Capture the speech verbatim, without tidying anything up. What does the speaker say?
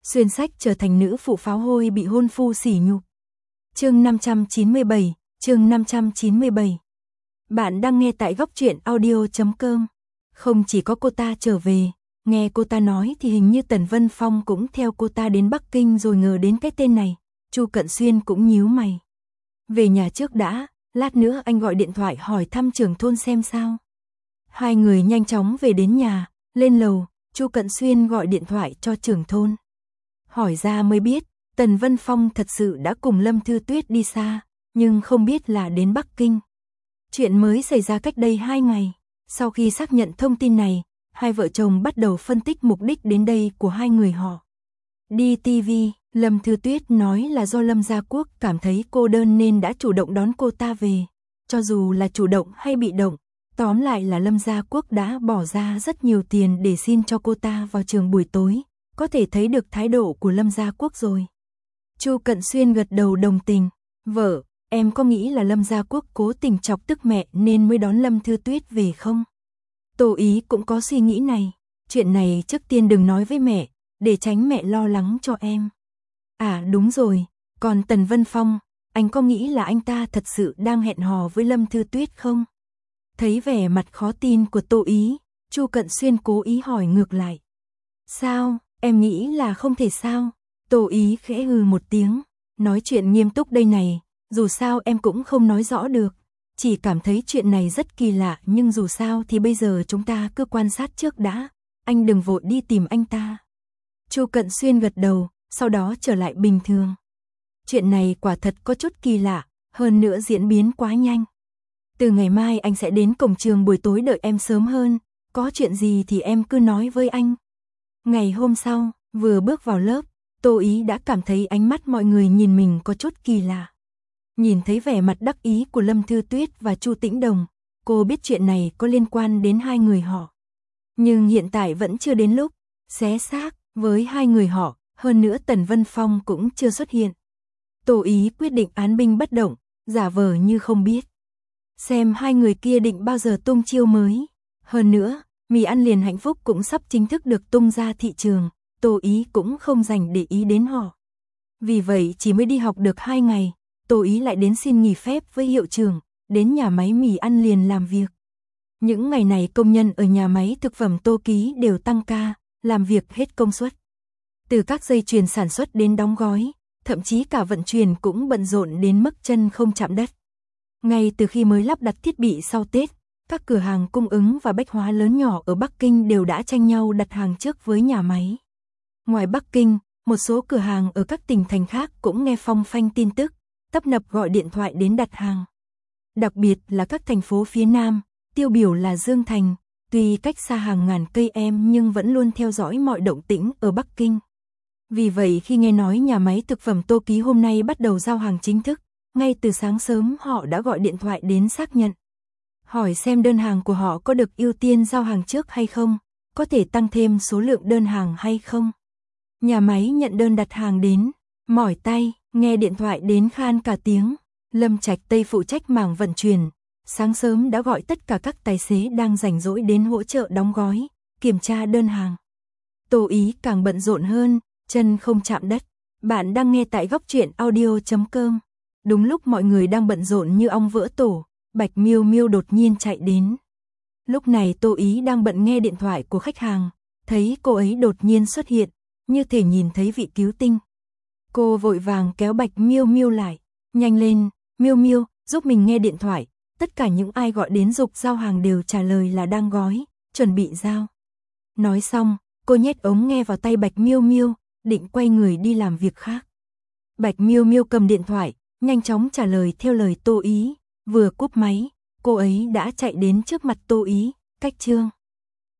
xuyên sách trở thành nữ phụ pháo hôi bị hôn phu sỉ nhục. Chương năm trăm chín mươi bảy, chương năm trăm chín mươi bảy. Bạn đang nghe tại góc truyện audio chấm com. Không chỉ có cô ta trở về, nghe cô ta nói thì hình như Tần Vân Phong cũng theo cô ta đến Bắc Kinh rồi, ngờ đến cái tên này, Chu Cận Xuyên cũng nhíu mày. Về nhà trước đã, lát nữa anh gọi điện thoại hỏi thăm trưởng thôn xem sao. Hai người nhanh chóng về đến nhà, lên lầu, Chu Cận Xuyên gọi điện thoại cho trưởng thôn. Hỏi ra mới biết, Tần Vân Phong thật sự đã cùng Lâm Thư Tuyết đi xa, nhưng không biết là đến Bắc Kinh. Chuyện mới xảy ra cách đây hai ngày. Sau khi xác nhận thông tin này, hai vợ chồng bắt đầu phân tích mục đích đến đây của hai người họ. Đi ti vi, Lâm Thư Tuyết nói là do Lâm Gia Quốc cảm thấy cô đơn nên đã chủ động đón cô ta về. Cho dù là chủ động hay bị động, tóm lại là Lâm Gia Quốc đã bỏ ra rất nhiều tiền để xin cho cô ta vào trường buổi tối. Có thể thấy được thái độ của Lâm Gia Quốc rồi. Chu Cận Xuyên gật đầu đồng tình. Vợ, em có nghĩ là Lâm Gia Quốc cố tình chọc tức mẹ nên mới đón Lâm Thư Tuyết về không? Tô Ý cũng có suy nghĩ này. Chuyện này trước tiên đừng nói với mẹ, để tránh mẹ lo lắng cho em. À đúng rồi, còn Tần Vân Phong, anh có nghĩ là anh ta thật sự đang hẹn hò với Lâm Thư Tuyết không? Thấy vẻ mặt khó tin của Tô Ý, Chu Cận Xuyên cố ý hỏi ngược lại. Sao, em nghĩ là không thể sao? Tô Ý khẽ hừ một tiếng, nói chuyện nghiêm túc đây này, dù sao em cũng không nói rõ được. Chỉ cảm thấy chuyện này rất kỳ lạ, nhưng dù sao thì bây giờ chúng ta cứ quan sát trước đã, anh đừng vội đi tìm anh ta. Chu Cận Xuyên gật đầu, sau đó trở lại bình thường. Chuyện này quả thật có chút kỳ lạ, hơn nữa diễn biến quá nhanh. Từ ngày mai anh sẽ đến cổng trường buổi tối đợi em sớm hơn, có chuyện gì thì em cứ nói với anh. Ngày hôm sau, vừa bước vào lớp, Tô Ý đã cảm thấy ánh mắt mọi người nhìn mình có chút kỳ lạ. Nhìn thấy vẻ mặt đắc ý của Lâm Thư Tuyết và Chu Tĩnh Đồng, cô biết chuyện này có liên quan đến hai người họ. Nhưng hiện tại vẫn chưa đến lúc xé xác với hai người họ, hơn nữa Tần Vân Phong cũng chưa xuất hiện. Tô Ý quyết định án binh bất động, giả vờ như không biết. Xem hai người kia định bao giờ tung chiêu mới. Hơn nữa, mì ăn liền hạnh phúc cũng sắp chính thức được tung ra thị trường, Tô Ý cũng không dành để ý đến họ. Vì vậy chỉ mới đi học được hai ngày, Tô Ý lại đến xin nghỉ phép với hiệu trưởng, đến nhà máy mì ăn liền làm việc. Những ngày này công nhân ở nhà máy thực phẩm Tô Ký đều tăng ca, làm việc hết công suất. Từ các dây chuyền sản xuất đến đóng gói, thậm chí cả vận chuyển cũng bận rộn đến mức chân không chạm đất. Ngay từ khi mới lắp đặt thiết bị sau Tết, các cửa hàng cung ứng và bách hóa lớn nhỏ ở Bắc Kinh đều đã tranh nhau đặt hàng trước với nhà máy. Ngoài Bắc Kinh, một số cửa hàng ở các tỉnh thành khác cũng nghe phong phanh tin tức, tấp nập gọi điện thoại đến đặt hàng. Đặc biệt là các thành phố phía Nam, tiêu biểu là Dương Thành, tuy cách xa hàng ngàn cây em nhưng vẫn luôn theo dõi mọi động tĩnh ở Bắc Kinh. Vì vậy khi nghe nói nhà máy thực phẩm Tô Ký hôm nay bắt đầu giao hàng chính thức, ngay từ sáng sớm họ đã gọi điện thoại đến xác nhận. Hỏi xem đơn hàng của họ có được ưu tiên giao hàng trước hay không, có thể tăng thêm số lượng đơn hàng hay không. Nhà máy nhận đơn đặt hàng đến, mỏi tay, nghe điện thoại đến khan cả tiếng. Lâm Trạch Tây phụ trách mảng vận chuyển, sáng sớm đã gọi tất cả các tài xế đang rảnh rỗi đến hỗ trợ đóng gói, kiểm tra đơn hàng. Tô Ý càng bận rộn hơn, chân không chạm đất. Bạn đang nghe tại góc truyện audio chấm com. Đúng lúc mọi người đang bận rộn như ong vỡ tổ, Bạch Miêu Miêu đột nhiên chạy đến. Lúc này Tô Ý đang bận nghe điện thoại của khách hàng, thấy cô ấy đột nhiên xuất hiện, như thể nhìn thấy vị cứu tinh. Cô vội vàng kéo Bạch Miêu Miêu lại, nhanh lên, Miêu Miêu, giúp mình nghe điện thoại. Tất cả những ai gọi đến giục giao hàng đều trả lời là đang gói, chuẩn bị giao. Nói xong, cô nhét ống nghe vào tay Bạch Miêu Miêu, định quay người đi làm việc khác. Bạch Miêu Miêu cầm điện thoại, nhanh chóng trả lời theo lời Tô Ý, vừa cúp máy, cô ấy đã chạy đến trước mặt Tô Ý, cách chương.